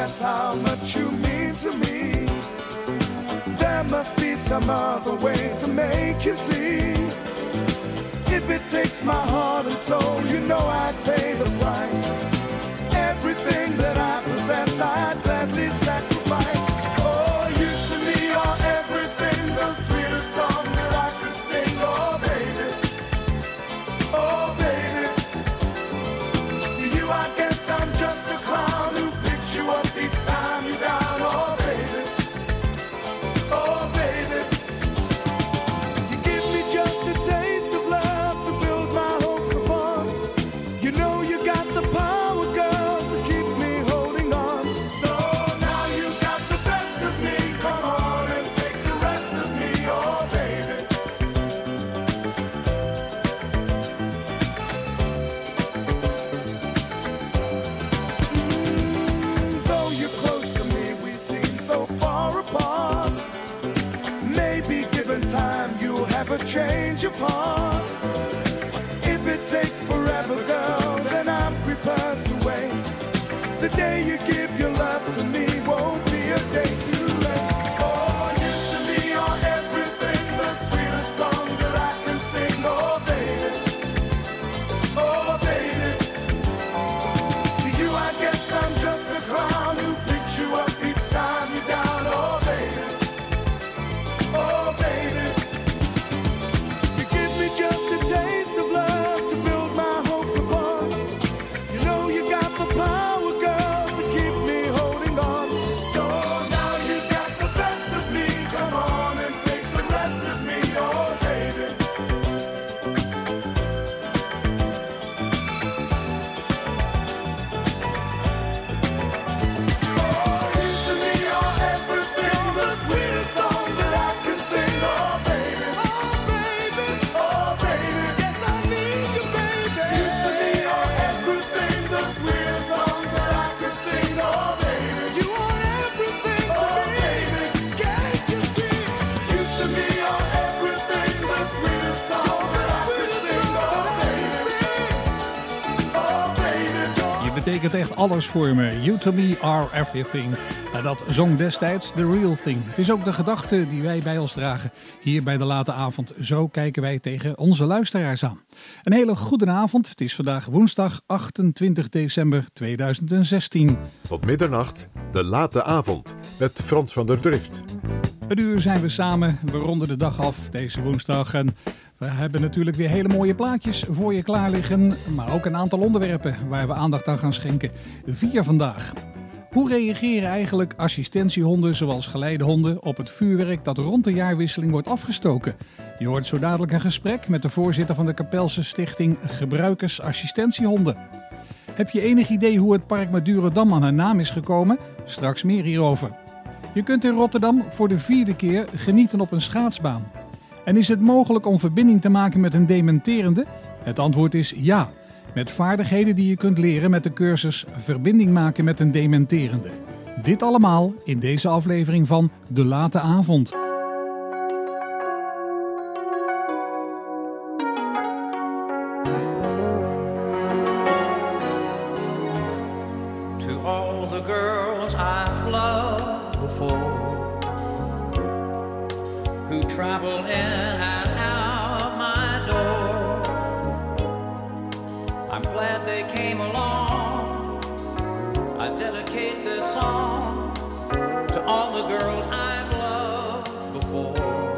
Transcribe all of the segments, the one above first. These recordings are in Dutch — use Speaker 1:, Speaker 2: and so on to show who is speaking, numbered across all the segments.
Speaker 1: express how much you mean to me. There must be some other way to make you see. If it takes my heart and soul, you know I'd pay the price. Everything that I possess, I'd gladly sacrifice. Oh, you to me are everything, the sweetest song that I could sing. Oh, baby, oh, baby. To you, I guess I'm just a clown who picks you up each time you're down. Oh, baby, oh, baby. You give me just a taste of love to build my hopes upon. You know you got the power, girl, to keep me holding on. So now you got the best of me. Come on and take the rest of me, oh, baby. Though you're close to me, we seem so far apart. Maybe given time, you'll have a change of heart. If it takes forever, girl, then I'm prepared to wait. The day you give your love to me won't be a day too late. Oh, you to me are everything, the sweetest song that I can sing. Oh, baby, oh, baby. To you, I guess I'm just a clown who picks you up each time you're down. Oh, baby, oh, baby. You give me just a taste of love to build my hopes upon. You know you got the power, girl, to keep me holding on. So now you got the best of me. Come on and take the rest of me, oh, baby. Oh, you to me are everything, the sweetest song that I can sing. Oh, baby, oh, baby, oh, baby. Yes, I need you, baby. You to me are everything, the sweetest song that I can sing. Oh, baby, you are everything to me, baby. Can't you see? You to me are everything, the sweetest song that I can sing. Oh, baby, oh, baby.
Speaker 2: Je betekent echt alles voor me. You to me are everything. En dat zong destijds The Real Thing. Het is ook de gedachte die wij bij ons dragen hier bij de late avond. Zo kijken wij tegen onze luisteraars aan. Een hele goede avond. Het is vandaag woensdag 28 december 2016.
Speaker 3: Tot middernacht, de late avond, met Frans van der Drift.
Speaker 2: Een uur zijn we samen. We ronden de dag af deze woensdag. En we hebben natuurlijk weer hele mooie plaatjes voor je klaar liggen. Maar ook een aantal onderwerpen waar we aandacht aan gaan schenken. 4 vandaag. Hoe reageren eigenlijk assistentiehonden zoals geleidehonden op het vuurwerk dat rond de jaarwisseling wordt afgestoken? Je hoort zo dadelijk een gesprek met de voorzitter van de Kapelse Stichting Gebruikersassistentiehonden. Heb je enig idee hoe het park Madurodam aan haar naam is gekomen? Straks meer hierover. Je kunt in Rotterdam voor de 4e keer genieten op een schaatsbaan. En is het mogelijk om verbinding te maken met een dementerende? Het antwoord is ja. Met vaardigheden die je kunt leren met de cursus Verbinding maken met een dementerende. Dit allemaal in deze aflevering van De Late Avond.
Speaker 4: To all the girls I've loved before, who travel in and out my door, I'm glad they came along. I dedicate this song to all the girls I've loved before,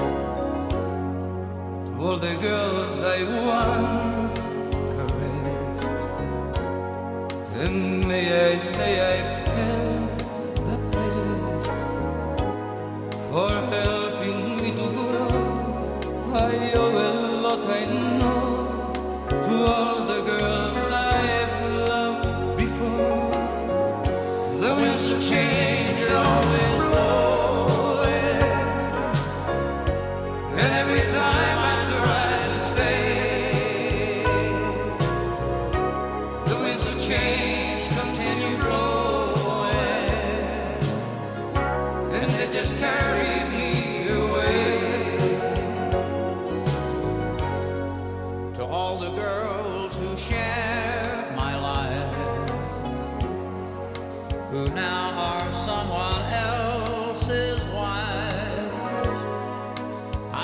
Speaker 4: to all the girls I once caressed, and may I say I've had the best for helping me to grow. I owe a lot, I know, to all the girls I've loved before. The winds of change are always blowing, and every time I try to stay, the winds of change continue blowing, and they just carry me away.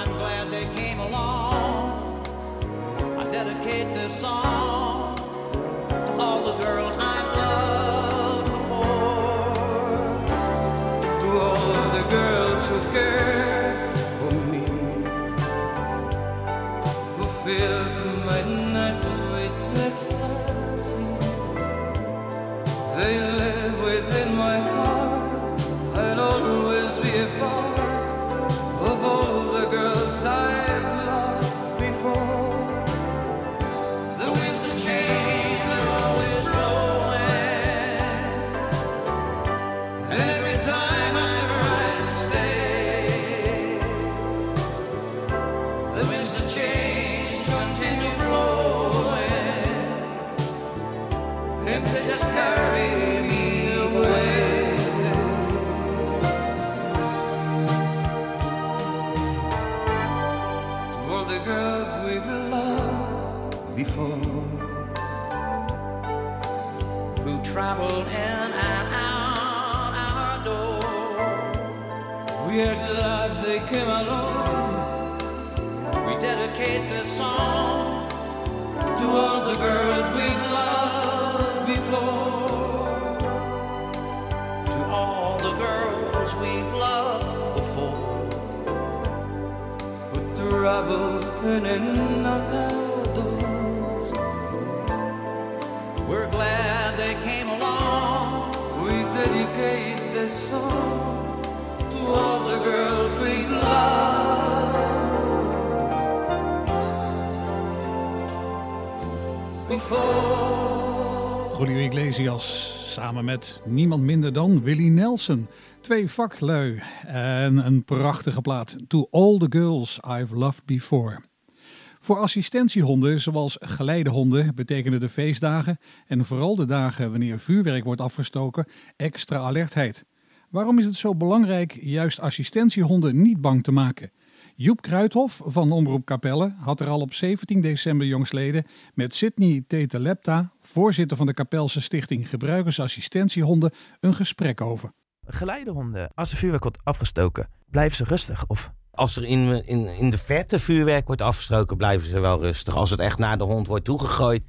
Speaker 5: I'm glad they came along. I dedicate this song to all the girls I've loved before.
Speaker 4: To all the girls who cared for me, who filled my nights with ecstasy. They live within my heart. I'll always be a part of all the girls I've loved before.
Speaker 5: The winds of change, they're always blowing, and every time I try to stay, the winds of change continue blowing, and they just carry me away.
Speaker 4: To all the girls we've loved before.
Speaker 5: Who traveled in and out our door.
Speaker 4: We are glad they came along.
Speaker 5: We dedicate this song to all the girls we've loved before. To all the girls we've loved before.
Speaker 4: Who travel in and out our doors.
Speaker 5: We're glad they came along.
Speaker 4: We dedicate this song to all the girls we love before.
Speaker 2: Julio Iglesias samen met niemand minder dan Willie Nelson. 2 vaklui en een prachtige plaat. To all the girls I've loved before. Voor assistentiehonden, zoals geleidehonden, betekenen de feestdagen en vooral de dagen wanneer vuurwerk wordt afgestoken extra alertheid. Waarom is het zo belangrijk juist assistentiehonden niet bang te maken? Joep Kruithof van Omroep Capelle had er al op 17 december jongstleden met Sidney Tetelepta, voorzitter van de Capelse Stichting Gebruikersassistentiehonden, een gesprek over.
Speaker 6: Geleidehonden, als er vuurwerk wordt afgestoken, blijven ze rustig of...
Speaker 7: Als er in de verte vuurwerk wordt afgestoken, blijven ze wel rustig. Als het echt naar de hond wordt toegegooid,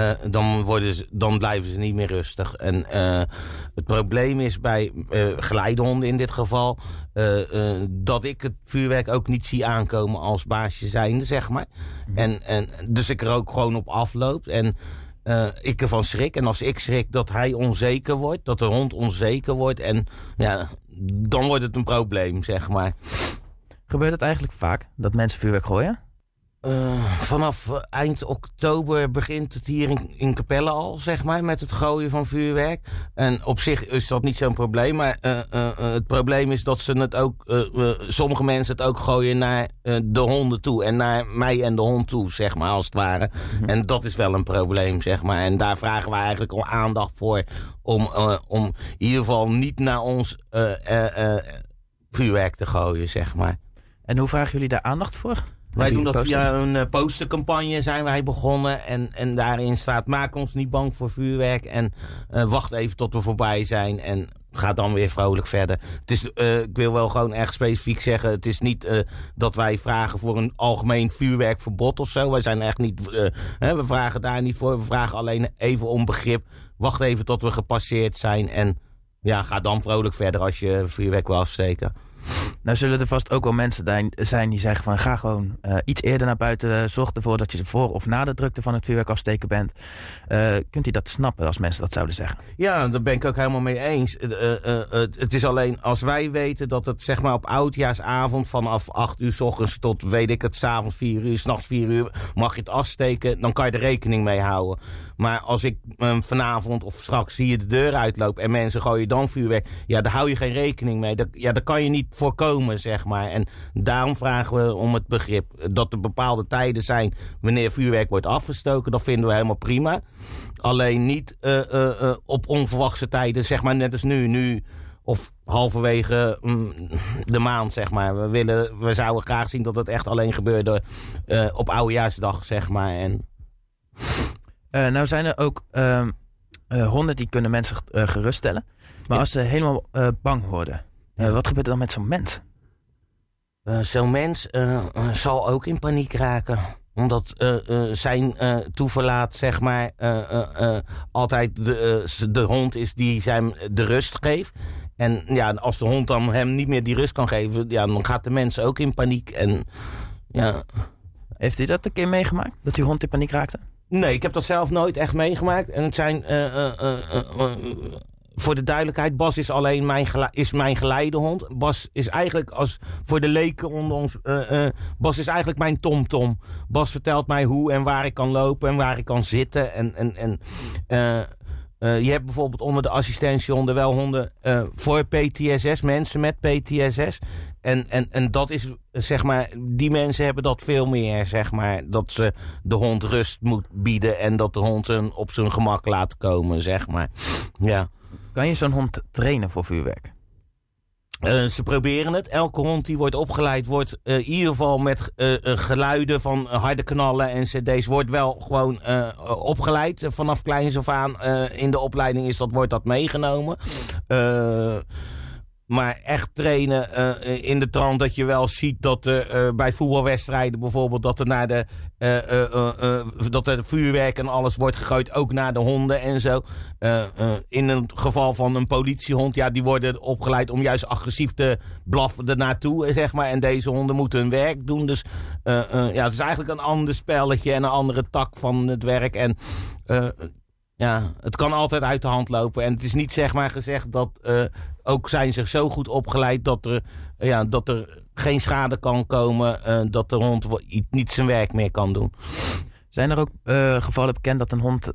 Speaker 7: dan blijven ze niet meer rustig. En het probleem is bij geleidehonden in dit geval... dat ik het vuurwerk ook niet zie aankomen als baasje zijnde, zeg maar. En dus ik er ook gewoon op afloop. En ik ervan schrik. En als ik schrik dat hij onzeker wordt, dat de hond onzeker wordt... en ja, dan wordt het een probleem, zeg maar.
Speaker 6: Gebeurt het eigenlijk vaak dat mensen vuurwerk gooien?
Speaker 7: Vanaf eind oktober begint het hier in Capelle al, zeg maar, met het gooien van vuurwerk. En op zich is dat niet zo'n probleem, maar het probleem is dat ze het ook, sommige mensen het ook gooien naar de honden toe. En naar mij en de hond toe, zeg maar, als het ware. Mm-hmm. En dat is wel een probleem, zeg maar. En daar vragen we eigenlijk al aandacht voor om in ieder geval niet naar ons vuurwerk te gooien, zeg maar.
Speaker 6: En hoe vragen jullie daar aandacht voor?
Speaker 7: Wij doen dat via een postercampagne zijn wij begonnen. En daarin staat: maak ons niet bang voor vuurwerk. En wacht even tot we voorbij zijn. En ga dan weer vrolijk verder. Het is, ik wil wel gewoon erg specifiek zeggen. Het is niet dat wij vragen voor een algemeen vuurwerkverbod of zo. Wij zijn echt niet... we vragen daar niet voor. We vragen alleen even om begrip. Wacht even tot we gepasseerd zijn. En ja, ga dan vrolijk verder als je vuurwerk wil afsteken.
Speaker 6: Nou zullen er vast ook wel mensen zijn die zeggen van ga gewoon iets eerder naar buiten. Zorg ervoor dat je voor of na de drukte van het vuurwerk afsteken bent. Kunt u dat snappen als mensen dat zouden zeggen?
Speaker 7: Ja, daar ben ik ook helemaal mee eens. Het is alleen als wij weten dat het zeg maar op oudjaarsavond vanaf 8 uur 's ochtends tot weet ik het, 's avonds 4 uur, 's nachts 4 uur mag je het afsteken. Dan kan je er rekening mee houden. Maar als ik vanavond of straks hier de deur uitloop en mensen gooien dan vuurwerk. Ja, daar hou je geen rekening mee. Daar kan je niet voorkomen, zeg maar. En daarom vragen we om het begrip dat er bepaalde tijden zijn wanneer vuurwerk wordt afgestoken. Dat vinden we helemaal prima. Alleen niet op onverwachte tijden, zeg maar net als nu of halverwege de maand, zeg maar. We zouden graag zien dat het echt alleen gebeurde op Oudejaarsdag, zeg maar. En...
Speaker 6: nou zijn er ook honden die kunnen mensen geruststellen. Maar als ze helemaal bang worden, wat gebeurt er dan met zo'n mens?
Speaker 7: zo'n mens zal ook in paniek raken. Omdat zijn toeverlaat, zeg maar, altijd de hond is die hem de rust geeft. En ja, als de hond dan hem niet meer die rust kan geven, ja, dan gaat de mens ook in paniek. En, ja.
Speaker 6: Heeft u dat een keer meegemaakt? Dat uw hond in paniek raakte?
Speaker 7: Nee, ik heb dat zelf nooit echt meegemaakt. En het zijn... voor de duidelijkheid, Bas is alleen mijn geleidehond. Bas is eigenlijk, voor de leken onder ons... Bas is eigenlijk mijn TomTom. Bas vertelt mij hoe en waar ik kan lopen en waar ik kan zitten. Je hebt bijvoorbeeld onder de assistentiehonden wel honden voor PTSS, mensen met PTSS. En dat is, zeg maar, die mensen hebben dat veel meer, zeg maar. Dat ze de hond rust moet bieden en dat de hond hun op zijn gemak laat komen, zeg maar. Ja.
Speaker 6: Kan je zo'n hond trainen voor vuurwerk?
Speaker 7: Ze proberen het. Elke hond die wordt opgeleid wordt in ieder geval met geluiden van harde knallen en cd's wordt wel gewoon opgeleid. Vanaf kleins af aan in de opleiding wordt dat meegenomen. Maar echt trainen in de trant dat je wel ziet dat bij voetbalwedstrijden bijvoorbeeld dat er dat er vuurwerk en alles wordt gegooid, ook naar de honden en zo. In het geval van een politiehond, ja, die worden opgeleid om juist agressief te blaffen ernaartoe, zeg maar. En deze honden moeten hun werk doen. Dus ja, het is eigenlijk een ander spelletje en een andere tak van het werk. En ja, het kan altijd uit de hand lopen. En het is niet, zeg maar, gezegd dat ook zijn ze zo goed opgeleid dat er geen schade kan komen, dat de hond niet zijn werk meer kan doen.
Speaker 6: Zijn er ook gevallen bekend dat een hond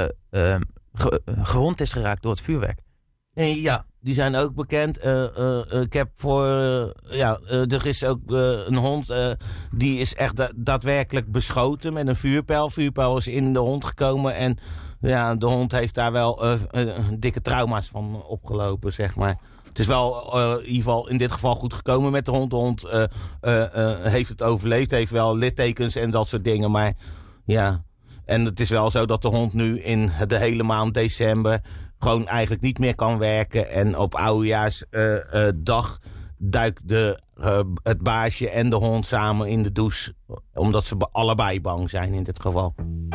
Speaker 6: gewond is geraakt door het vuurwerk?
Speaker 7: Ja, die zijn ook bekend. Ik heb er is ook een hond die is echt daadwerkelijk beschoten met een vuurpijl. Vuurpijl is in de hond gekomen en ja, de hond heeft daar wel dikke trauma's van opgelopen, zeg maar. Het is wel in ieder geval in dit geval goed gekomen met de hond. De hond heeft het overleefd, heeft wel littekens en dat soort dingen. Maar ja, en het is wel zo dat de hond nu in de hele maand december gewoon eigenlijk niet meer kan werken. En op oudejaarsdag duikt het baasje en de hond samen in de douche. Omdat ze allebei bang zijn in dit geval.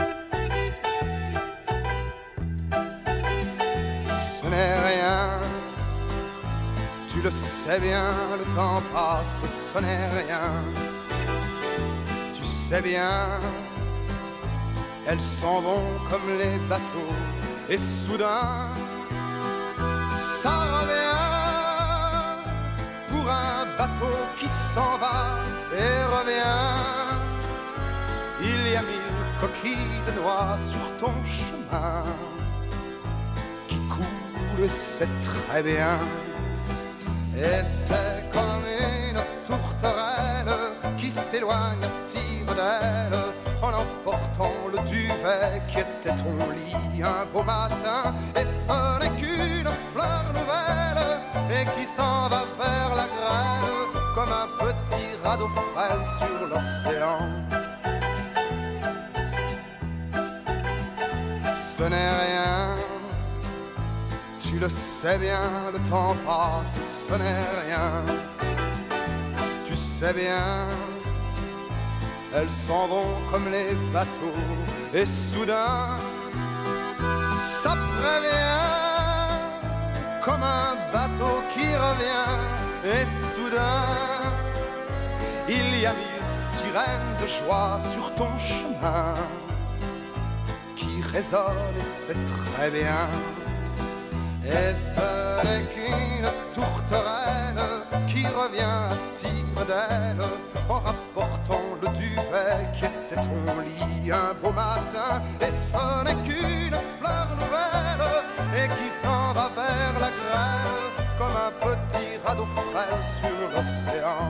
Speaker 8: Ce n'est rien, tu le sais bien, le temps passe, ce n'est rien. Tu sais bien, elles s'en vont comme les bateaux, et soudain, ça revient pour un bateau qui s'en va et revient. Il y a 1000 coquilles de noix sur ton chemin. C'est très bien. Et c'est comme une tourterelle qui s'éloigne à tire d'aile en emportant le duvet qui était ton lit un beau matin. Et ce n'est qu'une fleur nouvelle et qui s'en va vers la grêle comme un petit radeau frêle sur l'océan. Ce n'est rien. Tu le sais bien, le temps passe, ce n'est rien. Tu sais bien, elles s'en vont comme les bateaux. Et soudain, ça prévient, comme un bateau qui revient. Et soudain, il y a 1000 sirènes de joie sur ton chemin qui résonnent et c'est très bien. Et ce n'est qu'une tourterelle qui revient à tire d'aile en rapportant le duvet qui était ton lit un beau matin. Et ce n'est qu'une fleur nouvelle et qui s'en va vers la grêle comme un petit radeau frêle sur l'océan.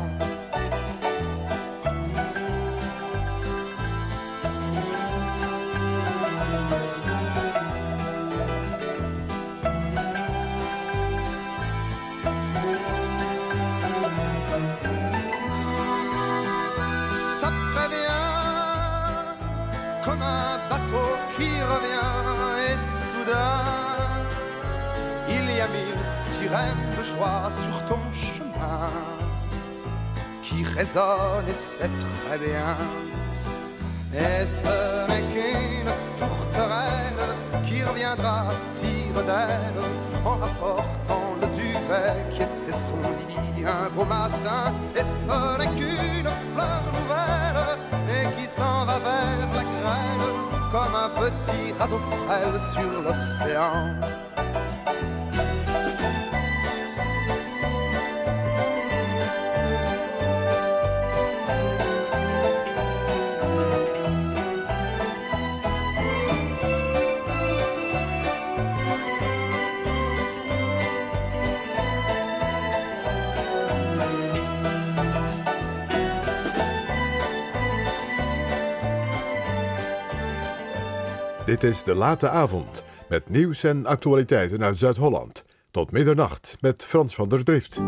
Speaker 8: Comme un bateau qui revient et soudain il y a 1000 sirènes de joie sur ton chemin qui résonne et c'est très bien. Et ce n'est qu'une tourterelle qui reviendra tire d'aile en rapportant le duvet qui était son lit un beau matin. Et ce n'est qu'une fleur nouvelle et qui s'en va vers la grêle comme un petit radeau frêle sur l'océan.
Speaker 3: Dit is De Late Avond, met nieuws en actualiteiten uit Zuid-Holland. Tot middernacht met Frans van der Drift.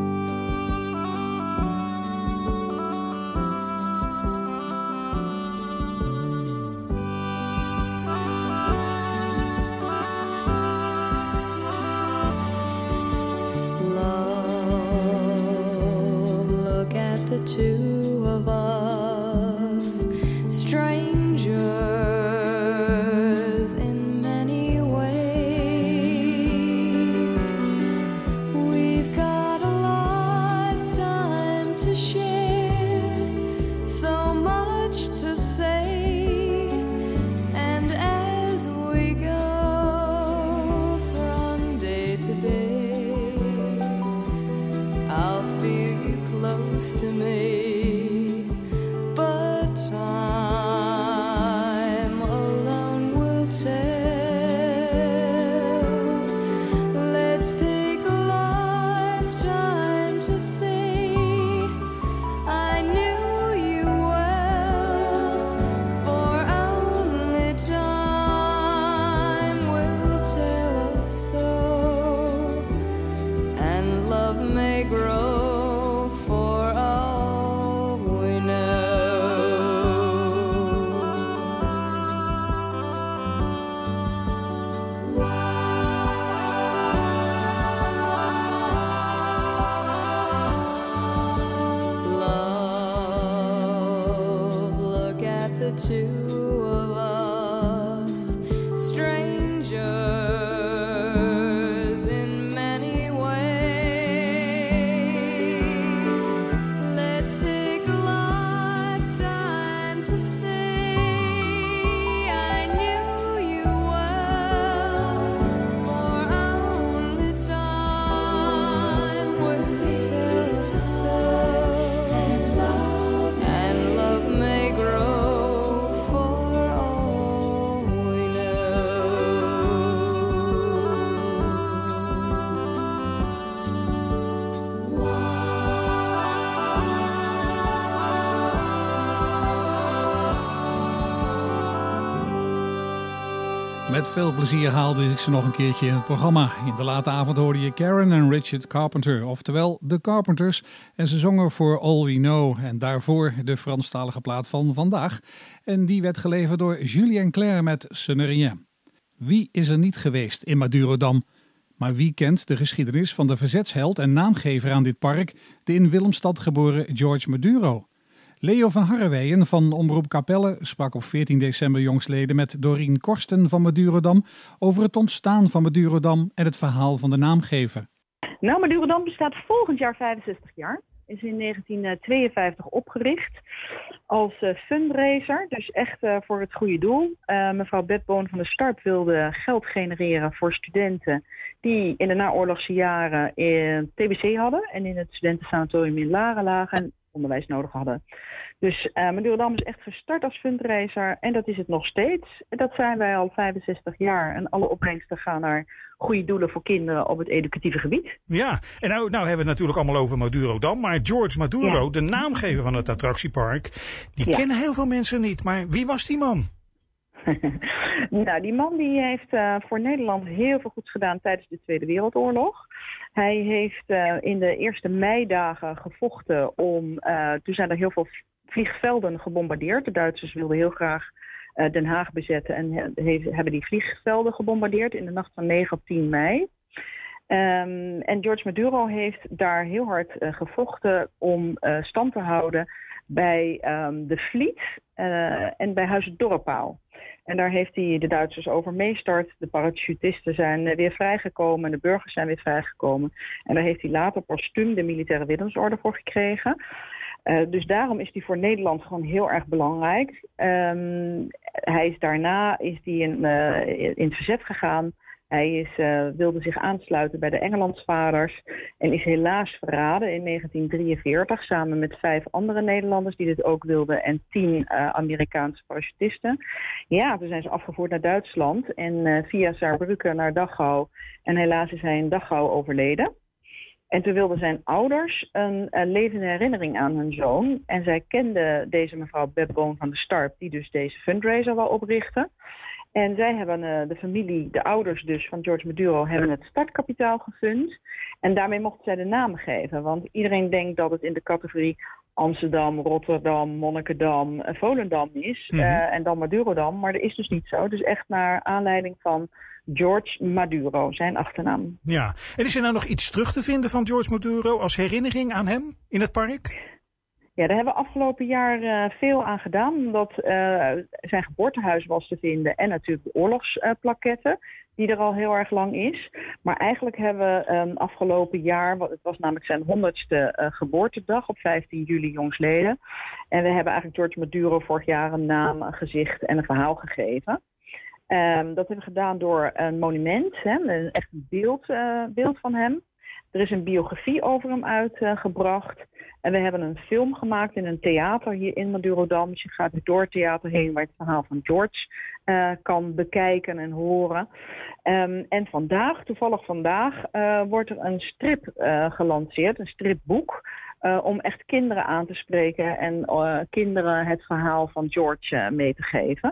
Speaker 2: Met veel plezier haalde ik ze nog een keertje in het programma. In de late avond hoorde je Karen en Richard Carpenter, oftewel de Carpenters. En ze zongen For All We Know en daarvoor de Franstalige plaat van vandaag. En die werd geleverd door Julien Clerc met Ce n'est rien. Wie is er niet geweest in Madurodam? Maar wie kent de geschiedenis van de verzetsheld en naamgever aan dit park, de in Willemstad geboren George Maduro? Leo van Harreweyen van Omroep Capelle sprak op 14 december jongstleden met Dorien Korsten van Madurodam over het ontstaan van Madurodam en het verhaal van de naamgever.
Speaker 9: Nou, Madurodam bestaat volgend jaar 65 jaar. Is in 1952 opgericht als fundraiser, dus echt voor het goede doel. Mevrouw Bedboon van der Starp wilde geld genereren voor studenten die in de naoorlogse jaren TBC hadden en in het studentensanatorium in Laren lagen en onderwijs nodig hadden. Dus Madurodam is echt gestart als fundraiser en dat is het nog steeds. Dat zijn wij al 65 jaar en alle opbrengsten gaan naar goede doelen voor kinderen op het educatieve gebied.
Speaker 10: Ja, en nou hebben we het natuurlijk allemaal over Madurodam, maar George Maduro, de naamgever van het attractiepark, die kennen heel veel mensen niet. Maar wie was die man?
Speaker 9: Nou, die man die heeft voor Nederland heel veel goeds gedaan tijdens de Tweede Wereldoorlog. Hij heeft in de eerste meidagen gevochten toen zijn er heel veel vliegvelden gebombardeerd. De Duitsers wilden heel graag Den Haag bezetten en hebben die vliegvelden gebombardeerd in de nacht van 9 op 10 mei. En George Maduro heeft daar heel hard gevochten om stand te houden bij de Vliet en bij Huis het Dorpaal. En daar heeft hij de Duitsers overmeesterd. De parachutisten zijn weer vrijgekomen en de burgers zijn weer vrijgekomen. En daar heeft hij later postuum de militaire Willemsorde voor gekregen. Dus daarom is hij voor Nederland gewoon heel erg belangrijk. Daarna is hij in het verzet gegaan. Hij wilde zich aansluiten bij de Engelandsvaders en is helaas verraden in 1943 samen met 5 andere Nederlanders die dit ook wilden en 10 Amerikaanse parachutisten. Ja, toen zijn ze afgevoerd naar Duitsland en via Saarbrücken naar Dachau. En helaas is hij in Dachau overleden. En toen wilden zijn ouders een levende herinnering aan hun zoon. En zij kenden deze mevrouw Beb Boon van der Starp, die dus deze fundraiser wou oprichten. En zij hebben de familie, de ouders dus van George Maduro, hebben het startkapitaal gefund. En daarmee mochten zij de naam geven. Want iedereen denkt dat het in de categorie Amsterdam, Rotterdam, Monnikendam, Volendam is. En dan Madurodam. Maar dat is dus niet zo. Dus echt naar aanleiding van George Maduro, zijn achternaam.
Speaker 10: Ja, en is er nou nog iets terug te vinden van George Maduro als herinnering aan hem in het park?
Speaker 9: Ja, daar hebben we afgelopen jaar veel aan gedaan. Omdat zijn geboortehuis was te vinden en natuurlijk de oorlogsplaketten, die er al heel erg lang is. Maar eigenlijk hebben we afgelopen jaar, het was namelijk zijn 100ste geboortedag op 15 juli jongstleden. En we hebben eigenlijk George Maduro vorig jaar een naam, een gezicht en een verhaal gegeven. Dat hebben we gedaan door een monument, echt een beeld van hem. Er is een biografie over hem uitgebracht. En we hebben een film gemaakt in een theater hier in Madurodam. Dus je gaat door het theater heen waar je het verhaal van George kan bekijken en horen. En toevallig vandaag, wordt er een strip gelanceerd, een stripboek. Om echt kinderen aan te spreken en kinderen het verhaal van George mee te geven.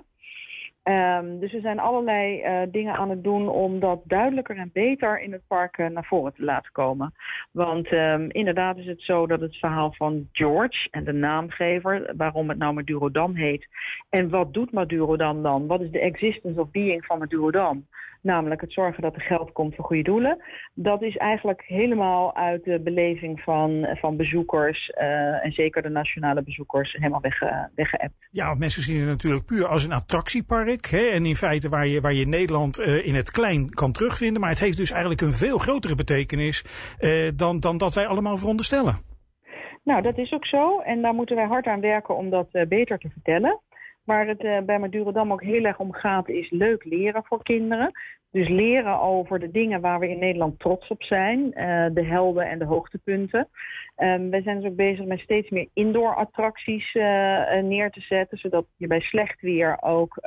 Speaker 9: Dus er zijn allerlei dingen aan het doen om dat duidelijker en beter in het park naar voren te laten komen. Want inderdaad is het zo dat het verhaal van George en de naamgever, waarom het nou Madurodam heet. En wat doet Madurodam dan? Wat is de existence of being van Madurodam? Namelijk het zorgen dat er geld komt voor goede doelen. Dat is eigenlijk helemaal uit de beleving van bezoekers en zeker de nationale bezoekers helemaal weggeëpt.
Speaker 10: Ja, want mensen zien het natuurlijk puur als een attractiepark. Hè? En in feite waar je Nederland in het klein kan terugvinden. Maar het heeft dus eigenlijk een veel grotere betekenis dan dat wij allemaal veronderstellen. Nou,
Speaker 9: dat is ook zo. En daar moeten wij hard aan werken om dat beter te vertellen. Waar het bij Madurodam ook heel erg om gaat, is leuk leren voor kinderen. Dus leren over de dingen waar we in Nederland trots op zijn. De helden en de hoogtepunten. Wij zijn dus ook bezig met steeds meer indoor attracties neer te zetten. Zodat je bij slecht weer ook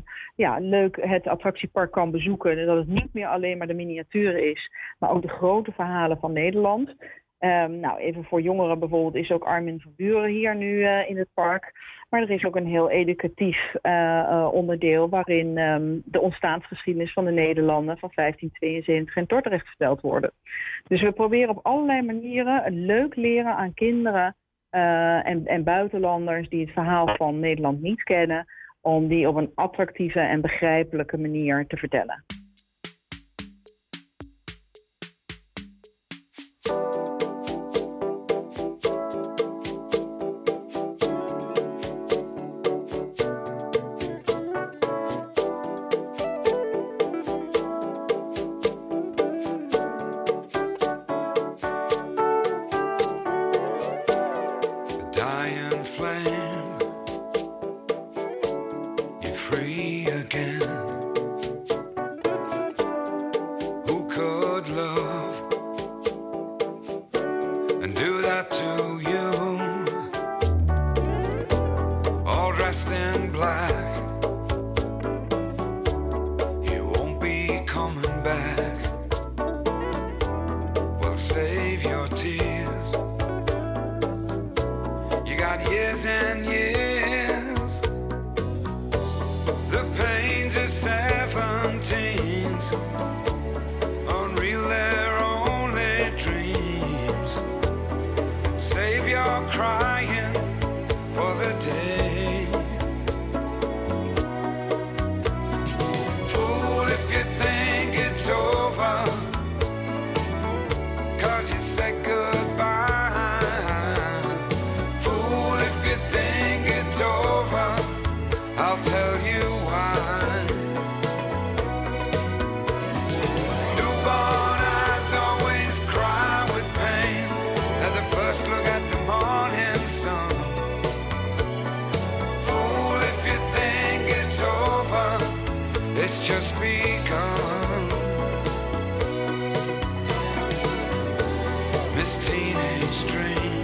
Speaker 9: leuk het attractiepark kan bezoeken. En dat het niet meer alleen maar de miniatuur is, maar ook de grote verhalen van Nederland. Even voor jongeren bijvoorbeeld is ook Armin van Buuren hier nu in het park. Maar er is ook een heel educatief onderdeel waarin de ontstaansgeschiedenis van de Nederlanden van 1572 in Dordrecht verteld worden. Dus we proberen op allerlei manieren het leuk leren aan kinderen en buitenlanders die het verhaal van Nederland niet kennen, om die op een attractieve en begrijpelijke manier te vertellen.
Speaker 4: I'll tell you why. Newborn eyes always cry with pain at the first look at the morning sun. Fool, if you think it's over, it's just begun. Miss Teenage Dream,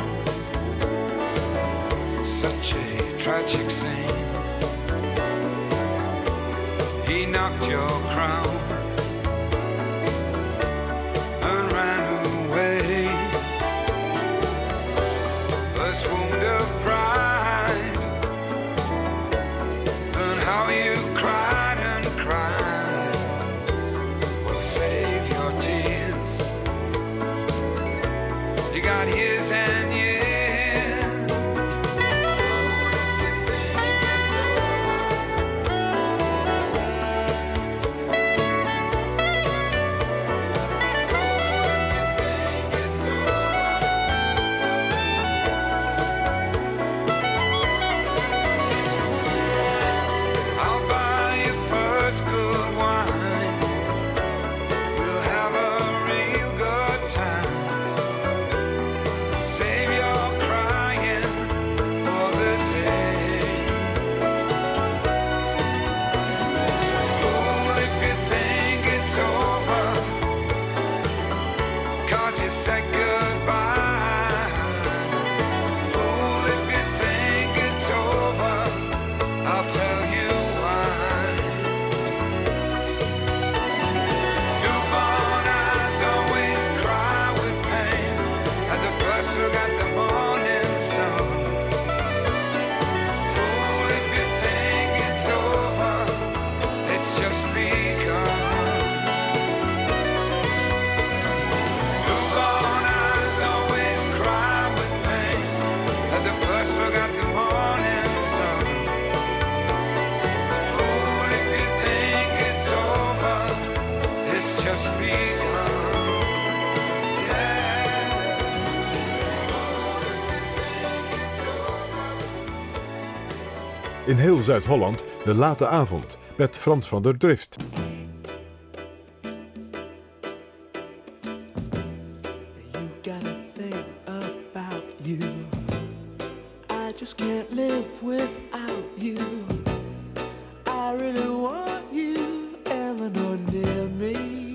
Speaker 4: such a tragic scene. He knocked your crown and ran away. First wound of pride, and how you cried and cried. Well, save your tears. You got years and years. I'll buy you first good wine. We'll have a real good time. Save your crying for the day. Fool, if you think it's over, 'cause you said goodbye. Fool, if you think it's over, I'll tell you why. Newborn eyes always cry with pain at the first look at the morning sun. Fool, if you think it's over, it's just begun. Newborn eyes always cry with pain at the first look at the morning sun. Fool, if you think it's over, it's just begun. Yeah.
Speaker 3: In heel Zuid-Holland de late avond met Frans van der Drift.
Speaker 11: You gotta think about you. I just can't live without you. I really want you, Eleanor, near me.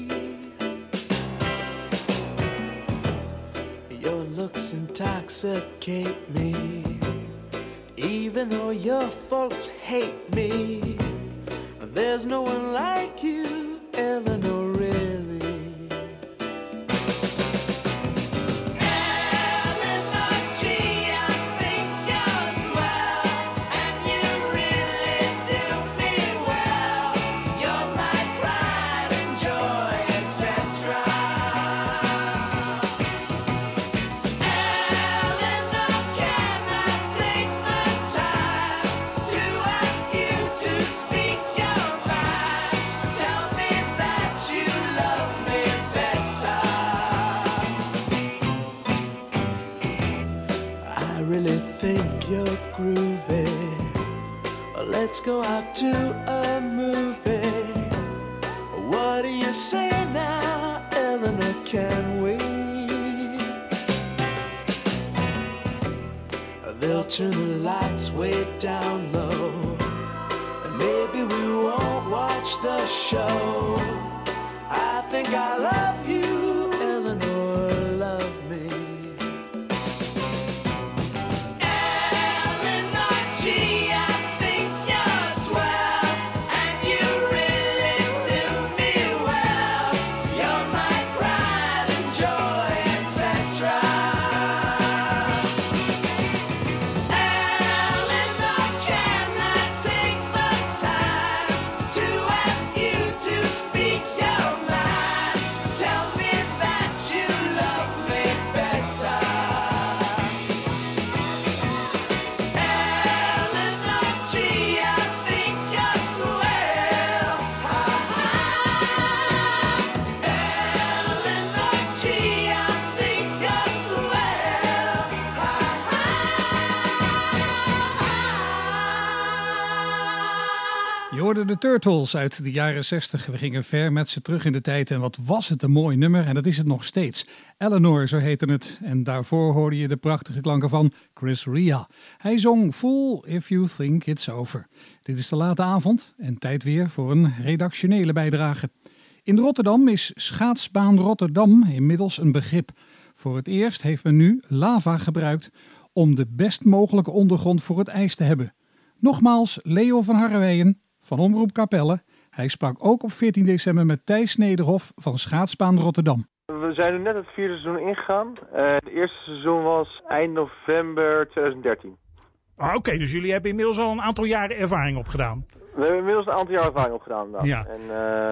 Speaker 11: Your looks intoxicate me, even though your folks hate me. There's no one like you, Eleanor, really. Eleanor G, I think you're swell, and you really do me well. You're my pride and joy, etc. Eleanor, can I take the time to ask you to speak your mind? Tell me that you love me better. I really think you're groovy. Let's go out to a movie. What do you say now, Eleanor, can we? They'll turn the lights way down low, and maybe we won't watch the show. I think I love you, Eleanor, love me. Eleanor G, I think you're swell, and you really do me well. You're my pride and joy, etc. Eleanor, can I take the time to ask you to speak your mind? Tell
Speaker 2: Je hoorde de Turtles uit de jaren 60. We gingen ver met ze terug in de tijd. En wat was het een mooi nummer. En dat is het nog steeds. Eleanor, zo heette het. En daarvoor hoorde je de prachtige klanken van Chris Rea. Hij zong Fool If You Think It's Over. Dit is de late avond en tijd weer voor een redactionele bijdrage. In Rotterdam is schaatsbaan Rotterdam inmiddels een begrip. Voor het eerst heeft men nu lava gebruikt om de best mogelijke ondergrond voor het ijs te hebben. Nogmaals, Leo van Harreweyen van Omroep Capelle. Hij sprak ook op 14 december met Thijs Nederhof van Schaatsbaan Rotterdam.
Speaker 12: We zijn nu net het 4e seizoen ingegaan. Het eerste seizoen was eind november 2013.
Speaker 10: Oké, dus jullie hebben inmiddels al een aantal jaren ervaring opgedaan.
Speaker 12: We hebben inmiddels een aantal jaar ervaring opgedaan. Nou.
Speaker 10: Ja.
Speaker 12: En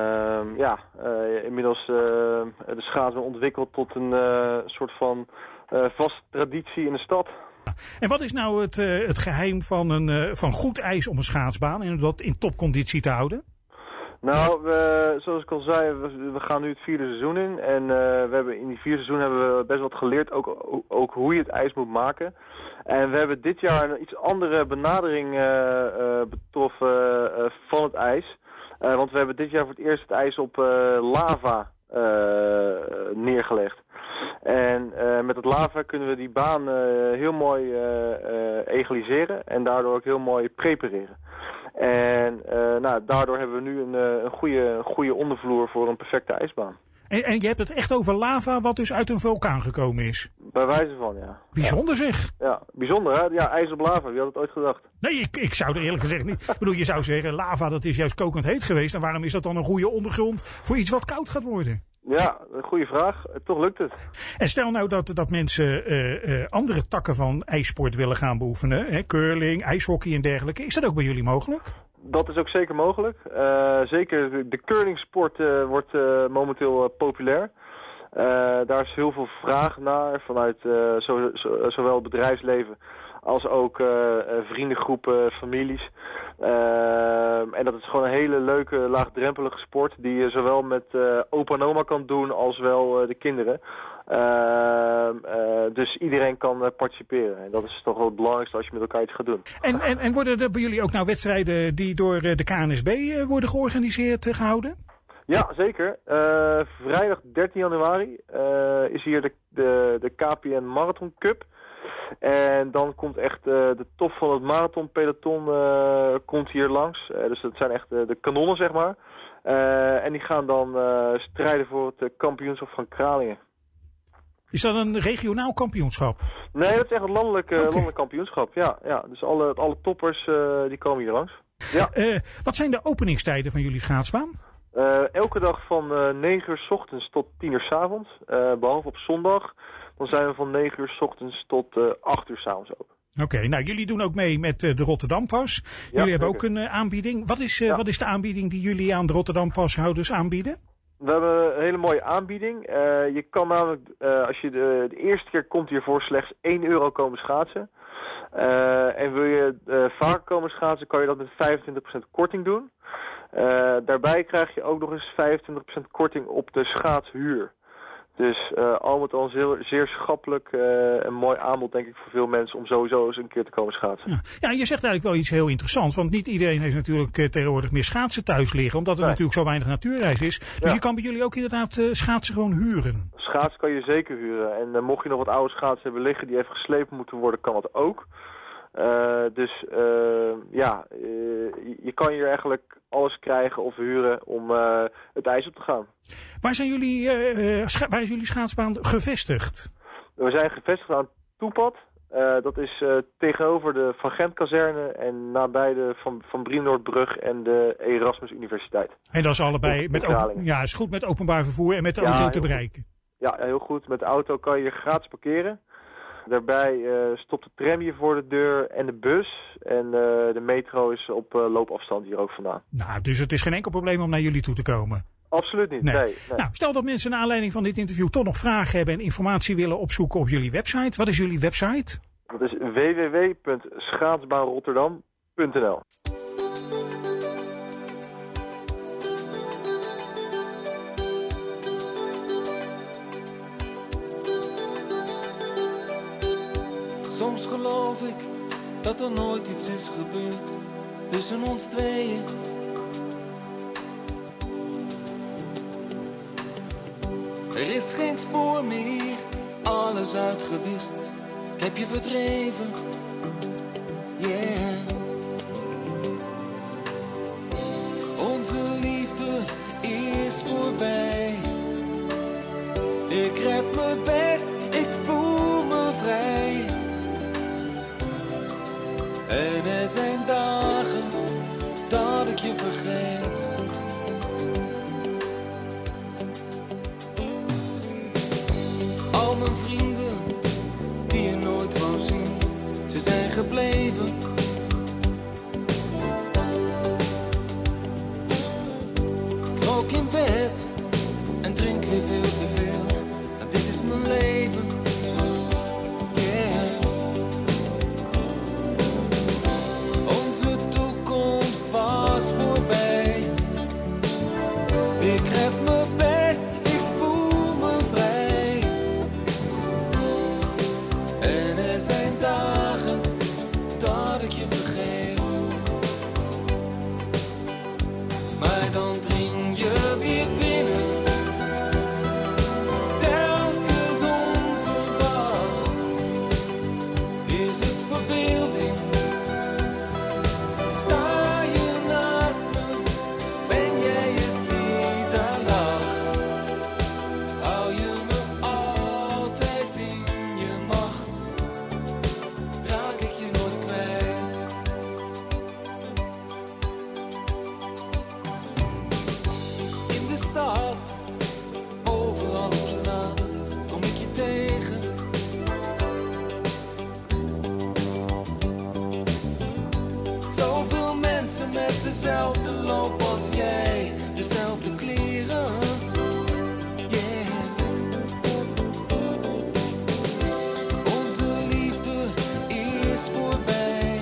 Speaker 12: inmiddels de schaatsen ontwikkeld tot een soort van vaste traditie in de stad.
Speaker 10: En wat is nou het geheim van goed ijs op een schaatsbaan en dat in topconditie te houden?
Speaker 12: Nou, zoals ik al zei, we gaan nu het 4e seizoen in. En we hebben in die 4e seizoen hebben we best wat geleerd, ook hoe je het ijs moet maken. En we hebben dit jaar een iets andere benadering betroffen van het ijs. Want we hebben dit jaar voor het eerst het ijs op lava neergelegd. En met het lava kunnen we die baan heel mooi egaliseren en daardoor ook heel mooi prepareren. En daardoor hebben we nu een goede ondervloer voor een perfecte ijsbaan.
Speaker 10: En je hebt het echt over lava wat dus uit een vulkaan gekomen is?
Speaker 12: Bij wijze van, ja.
Speaker 10: Bijzonder zeg.
Speaker 12: Ja, bijzonder hè? Ja, ijs op lava. Wie had het ooit gedacht?
Speaker 10: Nee, ik zou er eerlijk gezegd niet. Ik bedoel, je zou zeggen, lava dat is juist kokend heet geweest. En waarom is dat dan een goede ondergrond voor iets wat koud gaat worden?
Speaker 12: Ja, een goede vraag. Toch lukt het.
Speaker 10: En stel nou dat mensen andere takken van ijssport willen gaan beoefenen. Hè? Curling, ijshockey en dergelijke. Is dat ook bij jullie mogelijk?
Speaker 12: Dat is ook zeker mogelijk. Zeker de curlingsport wordt momenteel populair. Daar is heel veel vraag naar vanuit zowel het bedrijfsleven als ook vriendengroepen, families. En dat is gewoon een hele leuke, laagdrempelige sport die je zowel met opa en oma kan doen als wel de kinderen. Dus iedereen kan participeren. En dat is toch wel het belangrijkste als je met elkaar iets gaat doen.
Speaker 10: En worden er bij jullie ook nou wedstrijden die door de KNSB worden georganiseerd gehouden?
Speaker 12: Ja, zeker. Vrijdag 13 januari is hier de KPN Marathon Cup. En dan komt echt de top van het marathonpeloton komt hier langs. Dus dat zijn echt de kanonnen, zeg maar. En die gaan dan strijden voor het kampioenschap van Kralingen.
Speaker 10: Is dat een regionaal kampioenschap?
Speaker 12: Nee, dat is echt een landelijk kampioenschap. Ja. Dus alle toppers die komen hier langs. Ja.
Speaker 10: Wat zijn de openingstijden van jullie schaatsbaan?
Speaker 12: Elke dag van 9 uur 's ochtends tot 10 uur 's avonds. Behalve op zondag. Dan zijn we van 9 uur 's ochtends tot 8 uur 's avonds open.
Speaker 10: Oké, nou jullie doen ook mee met de Rotterdam Pas. Jullie hebben ook een aanbieding. Wat is de aanbieding die jullie aan de Rotterdam Pashouders aanbieden?
Speaker 12: We hebben een hele mooie aanbieding. Je kan namelijk, als je de eerste keer komt hiervoor slechts €1 komen schaatsen. En wil je vaker komen schaatsen, kan je dat met 25% korting doen. Daarbij krijg je ook nog eens 25% korting op de schaatshuur. Dus al met al zeer schappelijk en mooi aanbod, denk ik, voor veel mensen om sowieso eens een keer te komen schaatsen.
Speaker 10: Ja, je zegt eigenlijk wel iets heel interessants. Want niet iedereen heeft natuurlijk tegenwoordig meer schaatsen thuis liggen. Omdat er natuurlijk zo weinig natuurreis is. Dus je kan bij jullie ook inderdaad schaatsen gewoon huren.
Speaker 12: Schaatsen kan je zeker huren. En mocht je nog wat oude schaatsen hebben liggen die even geslepen moeten worden, kan dat ook. Je kan hier eigenlijk alles krijgen of huren om het ijs op te gaan.
Speaker 10: Waar is jullie schaatsbaan gevestigd?
Speaker 12: We zijn gevestigd aan Toepad. Dat is tegenover de Van Gent-kazerne en nabij de Van Brienoordbrug en de Erasmus Universiteit.
Speaker 10: En dat is allebei is goed met openbaar vervoer en met de auto te bereiken.
Speaker 12: Ja, heel goed. Met de auto kan je hier gratis parkeren. Daarbij stopt de tram hier voor de deur en de bus. En de metro is op loopafstand hier ook vandaan.
Speaker 10: Nou, dus het is geen enkel probleem om naar jullie toe te komen?
Speaker 12: Absoluut niet, nee.
Speaker 10: Nou, stel dat mensen naar aanleiding van dit interview toch nog vragen hebben en informatie willen opzoeken op jullie website. Wat is jullie website?
Speaker 12: Dat is www.schaatsbaanrotterdam.nl.
Speaker 11: Soms geloof ik dat er nooit iets is gebeurd tussen ons tweeën,
Speaker 4: Er is geen spoor meer, alles uitgewist. Ik heb je verdreven, yeah. Onze liefde is voorbij. Ik red me best, ik voel me vrij. En er zijn dagen dat ik je vergeet. Al mijn vrienden die je nooit wou zien, ze zijn gebleven. Ik rook in bed en drink weer veel te veel. Nou, dit is mijn leven, yeah. Onze toekomst was voorbij. Ik red me best, ik voel me vrij. En er zijn dagen dat ik je vergeet. Maar dan dring je weer binnen. Telkens onverwacht. Is het verbeelding? Sta je naast me? Ben jij het die daar lacht? Hou je me altijd in je macht? Raak ik je nooit kwijt? In de stad, overal op straat, kom ik je tegen. Zoveel mensen met dezelfde loop als jij, dezelfde kleren, yeah. Onze liefde is voorbij.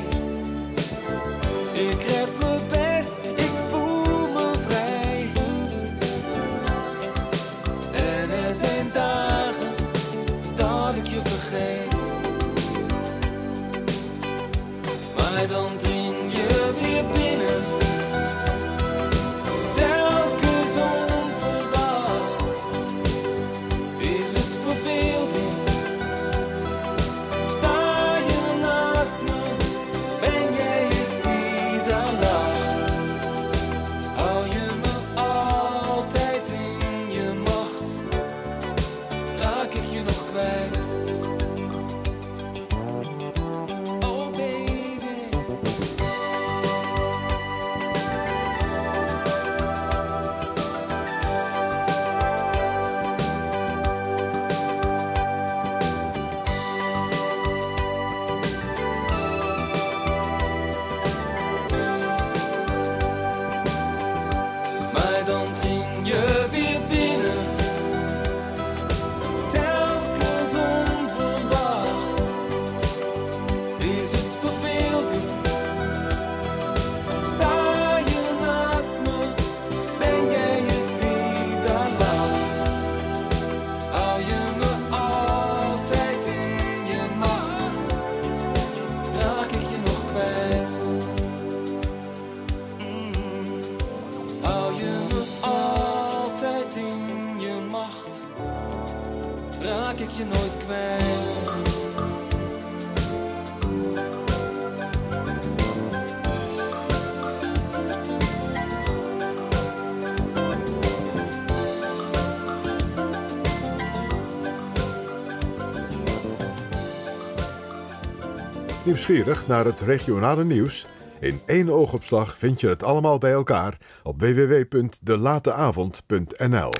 Speaker 4: Ik red me best, ik voel me vrij. En er zijn dagen dat ik je vergeet. Maar dan dring je weer binnen. Telkens onverwacht. Is het verbeelding? Sta je naast me? Ben jij het die daar lacht? Hou je me altijd in je macht? Raak ik je nog kwijt? Oh baby. Maar dan dring je weer binnen. Telkens onverwacht. Is het verbeelding? Sta je naast me? Ben jij het die daar lacht? Hou je me altijd in je macht? Raak ik je nog kwijt? Hou je me altijd in je macht? Raak ik je nooit kwijt?
Speaker 3: Nieuwsgierig naar het regionale nieuws? In één oogopslag vind je het allemaal bij elkaar op www.delateavond.nl.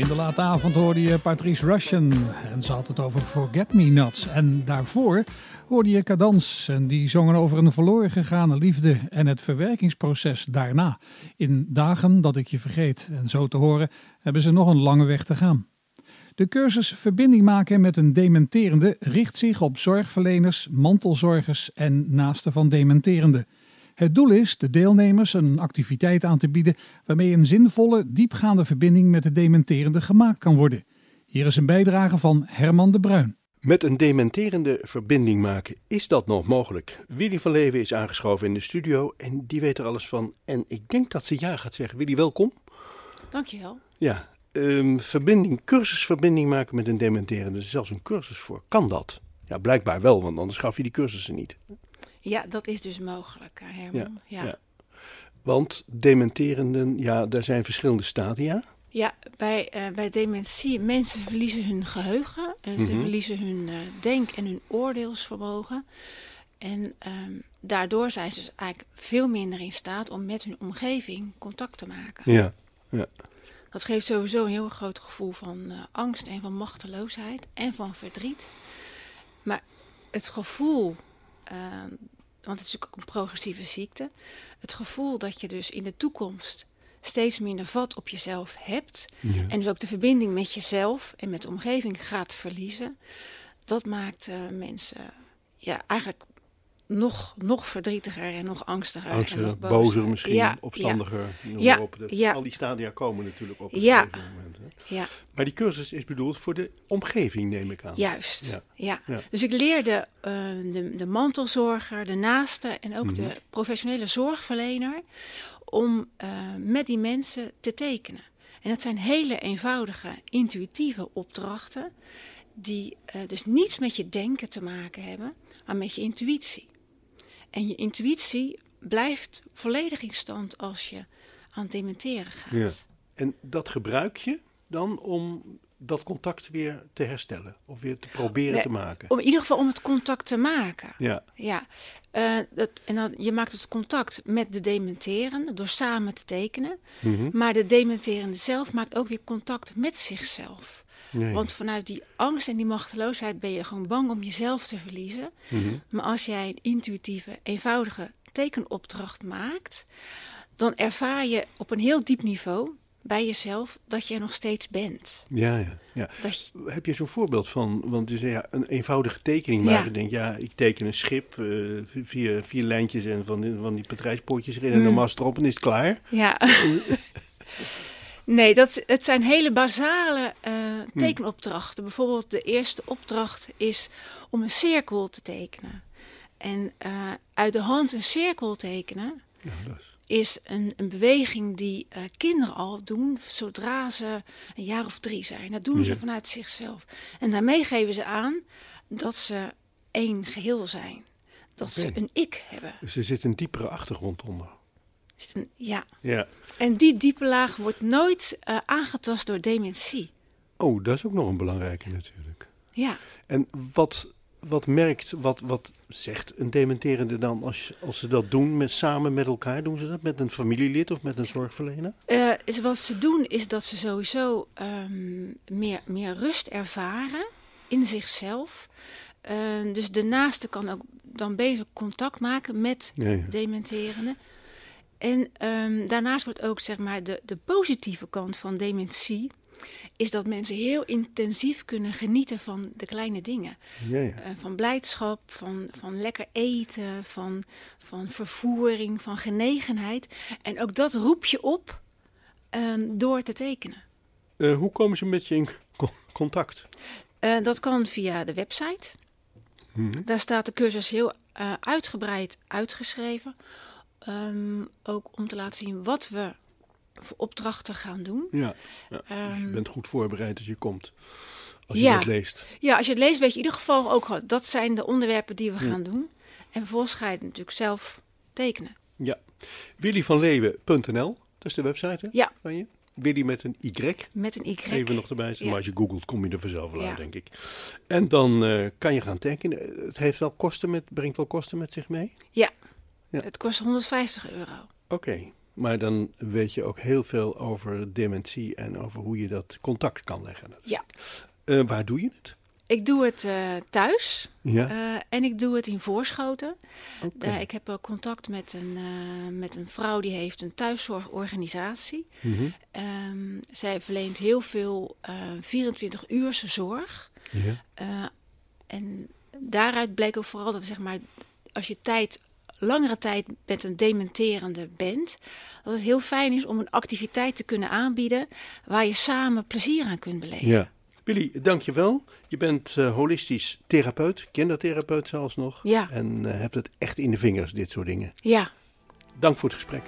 Speaker 2: de late avond hoorde je Patrice Rushen en ze had het over Forget Me Nots. En daarvoor hoorde je Cadans en die zongen over een verloren gegane liefde en het verwerkingsproces daarna. In Dagen dat ik je vergeet. En zo te horen hebben ze nog een lange weg te gaan. De cursus Verbinding maken met een dementerende richt zich op zorgverleners, mantelzorgers en naasten van dementerenden. Het doel is de deelnemers een activiteit aan te bieden waarmee een zinvolle, diepgaande verbinding met de dementerende gemaakt kan worden. Hier is een bijdrage van Herman de Bruin.
Speaker 13: Met een dementerende verbinding maken, is dat nog mogelijk? Willy van Leeuwen is aangeschoven in de studio en die weet er alles van. En ik denk dat ze ja gaat zeggen. Willy, welkom.
Speaker 14: Dankjewel.
Speaker 13: Ja, cursusverbinding maken met een dementerende. Er is zelfs een cursus voor. Kan dat? Ja, blijkbaar wel, want anders gaf je die cursussen niet.
Speaker 14: Ja, dat is dus mogelijk, Herman. Ja.
Speaker 13: Want dementerenden, ja, daar zijn verschillende stadia.
Speaker 14: Ja, bij dementie, mensen verliezen hun geheugen. Ze verliezen hun denk- en hun oordeelsvermogen. En daardoor zijn ze dus eigenlijk veel minder in staat om met hun omgeving contact te maken.
Speaker 13: Ja.
Speaker 14: Dat geeft sowieso een heel groot gevoel van angst en van machteloosheid en van verdriet. Maar het gevoel, want het is ook een progressieve ziekte, het gevoel dat je dus in de toekomst steeds minder vat op jezelf hebt en dus ook de verbinding met jezelf en met de omgeving gaat verliezen, dat maakt mensen eigenlijk nog verdrietiger en nog angstiger en nog
Speaker 13: bozer misschien, opstandiger. Al die stadia komen natuurlijk op een gegeven moment. Hè? Ja. Maar die cursus is bedoeld voor de omgeving, neem ik aan.
Speaker 14: Juist, ja. Dus ik leerde de mantelzorger, de naaste en ook de professionele zorgverlener om met die mensen te tekenen. En dat zijn hele eenvoudige, intuïtieve opdrachten die dus niets met je denken te maken hebben, maar met je intuïtie. En je intuïtie blijft volledig in stand als je aan het dementeren gaat.
Speaker 13: Ja. En dat gebruik je dan om dat contact weer te herstellen of weer te proberen te maken?
Speaker 14: In ieder geval om het contact te maken.
Speaker 13: Ja.
Speaker 14: Je maakt het contact met de dementerende door samen te tekenen. Maar de dementerende zelf maakt ook weer contact met zichzelf. Nee. Want vanuit die angst en die machteloosheid ben je gewoon bang om jezelf te verliezen. Maar als jij een intuïtieve, eenvoudige tekenopdracht maakt, dan ervaar je op een heel diep niveau bij jezelf dat je er nog steeds bent.
Speaker 13: Ja. Heb je zo'n voorbeeld van, want dus, een eenvoudige tekening maken. Denk ik teken een schip, vier lijntjes en van die patrijspoortjes erin en een mast erop en is het klaar.
Speaker 14: Ja. Nee, het zijn hele basale tekenopdrachten. Bijvoorbeeld de eerste opdracht is om een cirkel te tekenen. En uit de hand een cirkel tekenen is een beweging die kinderen al doen zodra ze een jaar of 3 zijn. Dat doen ze vanuit zichzelf. En daarmee geven ze aan dat ze één geheel zijn. Dat ze een ik hebben.
Speaker 13: Dus er zit een diepere achtergrond onder.
Speaker 14: Ja. En die diepe laag wordt nooit aangetast door dementie.
Speaker 13: Oh, dat is ook nog een belangrijke natuurlijk.
Speaker 14: Ja.
Speaker 13: En wat zegt een dementerende dan als ze dat doen samen met elkaar? Doen ze dat met een familielid of met een zorgverlener?
Speaker 14: Wat ze doen is dat ze sowieso meer rust ervaren in zichzelf. Dus de naaste kan ook dan beter contact maken met dementerende. En daarnaast wordt ook zeg maar de positieve kant van dementie is dat mensen heel intensief kunnen genieten van de kleine dingen. Van blijdschap, van lekker eten, van vervoering, van genegenheid. En ook dat roep je op door te tekenen.
Speaker 13: Hoe komen ze met je in contact?
Speaker 14: Dat kan via de website. Daar staat de cursus heel uitgebreid uitgeschreven. Ook om te laten zien wat we voor opdrachten gaan doen.
Speaker 13: Dus je bent goed voorbereid als je komt. Als je het leest.
Speaker 14: Ja, als je het leest weet je in ieder geval ook dat zijn de onderwerpen die we gaan doen. En vervolgens ga je het natuurlijk zelf tekenen.
Speaker 13: Ja. willyvanleeuwen.nl, dat is de website van je. Willy met een Y.
Speaker 14: Met een Y.
Speaker 13: Even nog erbij. Maar als je googelt kom je er vanzelf wel uit, denk ik. En dan kan je gaan tekenen. Het heeft wel brengt wel kosten met zich mee?
Speaker 14: Ja. Het kost €150.
Speaker 13: Oké. Maar dan weet je ook heel veel over dementie en over hoe je dat contact kan leggen.
Speaker 14: Ja.
Speaker 13: Waar doe je het?
Speaker 14: Ik doe het thuis
Speaker 13: en
Speaker 14: ik doe het in Voorschoten.
Speaker 13: Okay.
Speaker 14: Ik heb contact met een vrouw die heeft een thuiszorgorganisatie.
Speaker 13: Mm-hmm.
Speaker 14: Zij verleent heel veel 24-uurse zorg.
Speaker 13: Ja.
Speaker 14: En daaruit bleek ook vooral dat als je langere tijd met een dementerende bent, dat het heel fijn is om een activiteit te kunnen aanbieden waar je samen plezier aan kunt beleven.
Speaker 13: Ja. Billy, dank je wel. Je bent holistisch therapeut, kindertherapeut zelfs nog.
Speaker 14: Ja.
Speaker 13: En hebt het echt in de vingers, dit soort dingen.
Speaker 14: Ja.
Speaker 13: Dank voor het gesprek.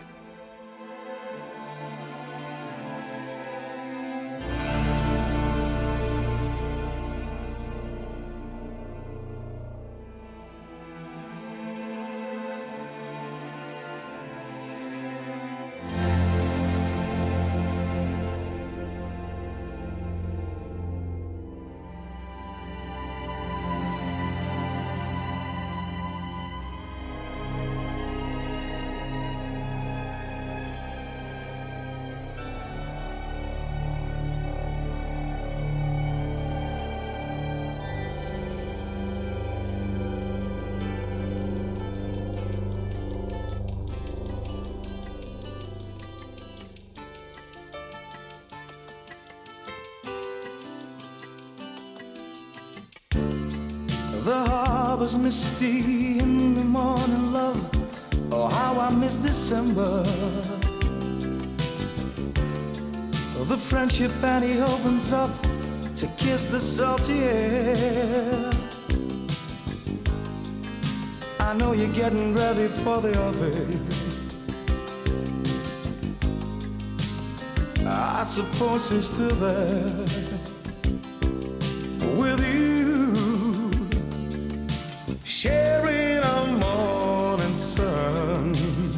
Speaker 11: The harbor's misty in the morning, love. Oh, how I miss December. The friendship and he opens up to kiss the salty air. I know you're getting ready for the office. I suppose he's still there with you, sharing a morning sun.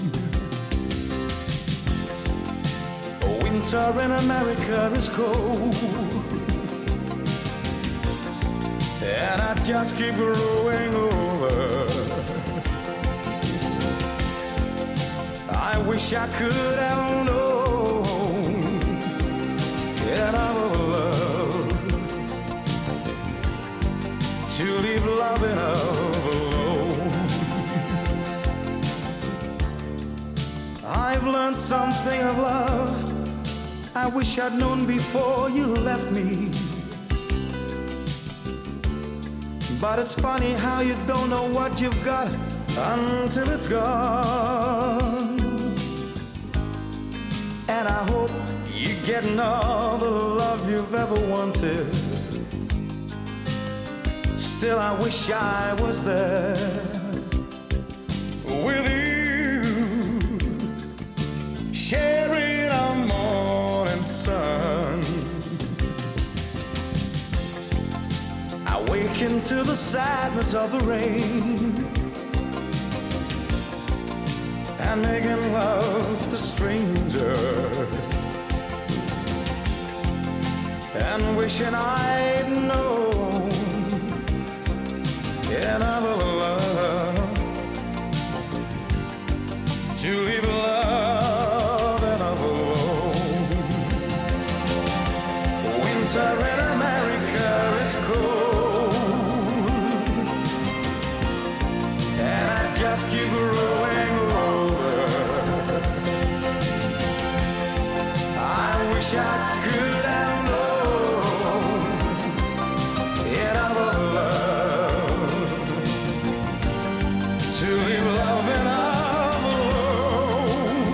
Speaker 11: Winter in America is cold, and I just keep growing older. I wish I could have known that I would love to leave loving alone. I've learned something of love I wish I'd known before you left me. But it's funny how you don't know what you've got until it's gone. And I hope you're getting all the love you've ever wanted. Still I wish I was there with you, sharing a morning sun. I wake into the sadness of the rain and making love to strangers and wishing I'd known another love to leave love and alone. Winter in America is cold, and I just keep growing older. I wish I could have known another love to leave love and alone.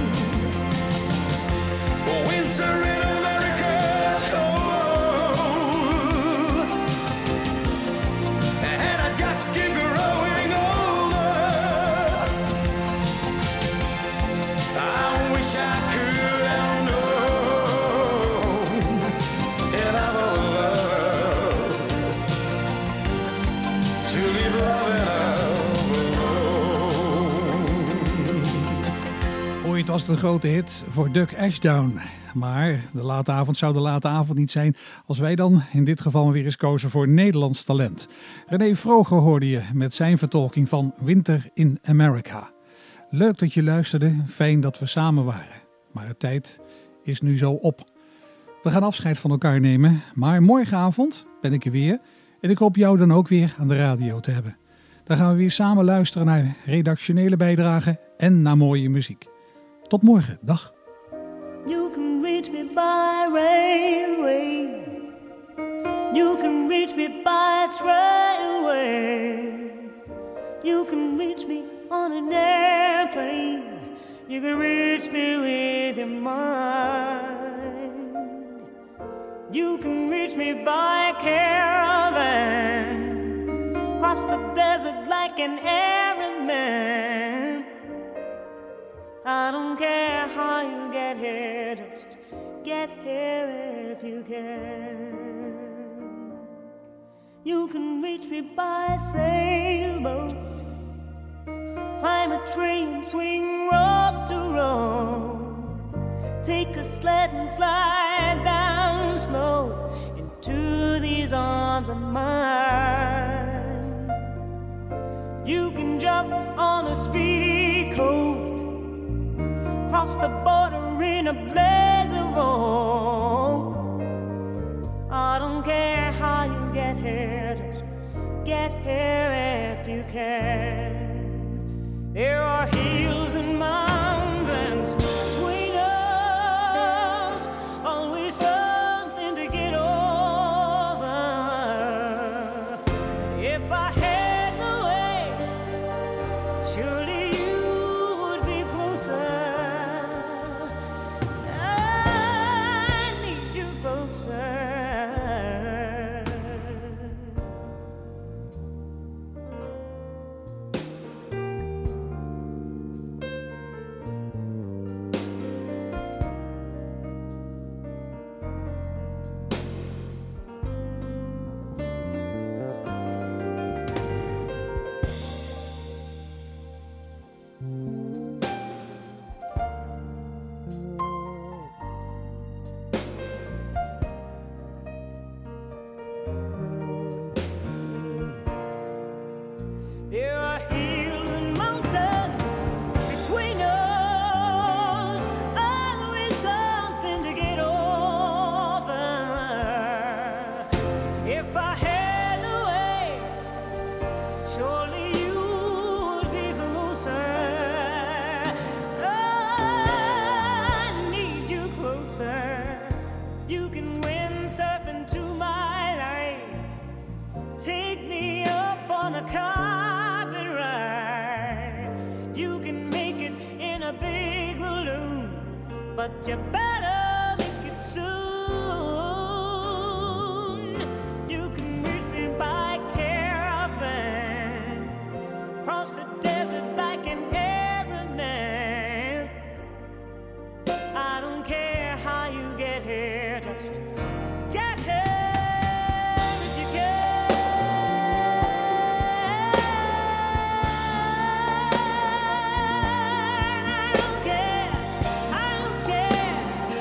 Speaker 11: Winter in America is cold, and I just keep growing older. I wish I could have known another love to leave love and
Speaker 2: Ooit was het een grote hit voor Duck Ashdown. Maar de late avond zou de late avond niet zijn als wij dan in dit geval weer eens kozen voor Nederlands talent. René Vroger hoorde je met zijn vertolking van Winter in America. Leuk dat je luisterde, fijn dat we samen waren. Maar de tijd is nu zo op. We gaan afscheid van elkaar nemen, maar morgenavond ben ik er weer. En ik hoop jou dan ook weer aan de radio te hebben. Dan gaan we weer samen luisteren naar redactionele bijdragen en naar mooie muziek. Tot morgen, dag.
Speaker 15: You can reach me by railway. You can reach me by trailway. You can reach me on an airplane. You can reach me with your mind. You can reach me by caravan. Cross the desert like an Arab man. I don't care how you get here, just get here if you can. You can reach me by sailboat. Climb a tree and swing rope to rope. Take a sled and slide down slow into these arms of mine. You can jump on a speedy coat, cross the border in a blaze of hope. I don't care how you get here, just get here if you can. There are hills and mountains between us, always something to get over. If I had no way, surely you would be closer. I need you closer. There are hills and mountains between us, always something to get over. If I had a way, surely you would be closer. I need you closer. You can windsurf into my life. Take me up on a carpet ride. You can make it in a big balloon, but you better make it soon. You can reach me by caravan, cross the desert like an Arab man. I don't care how you get here, just get here if you can. I don't care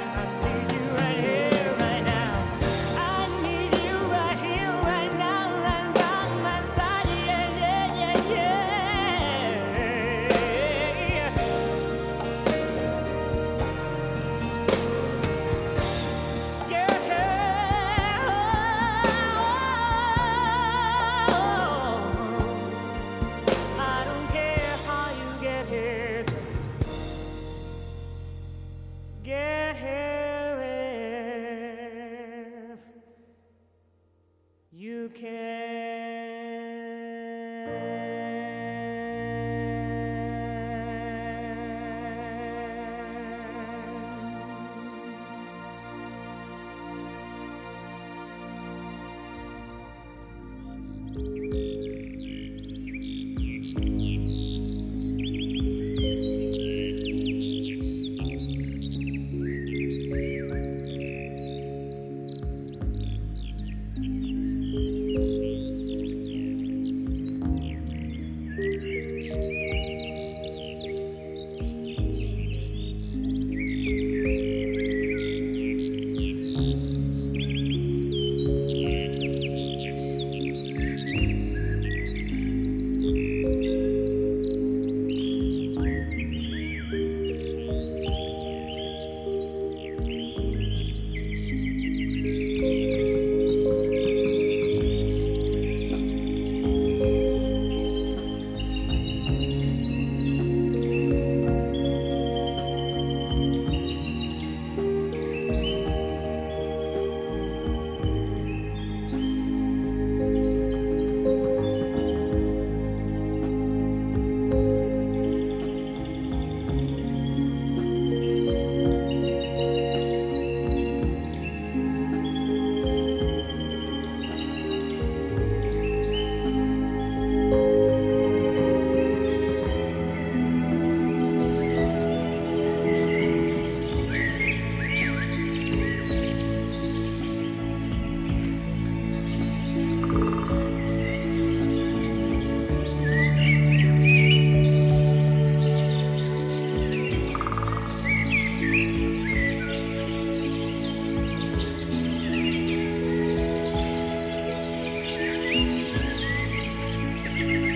Speaker 16: Thank you.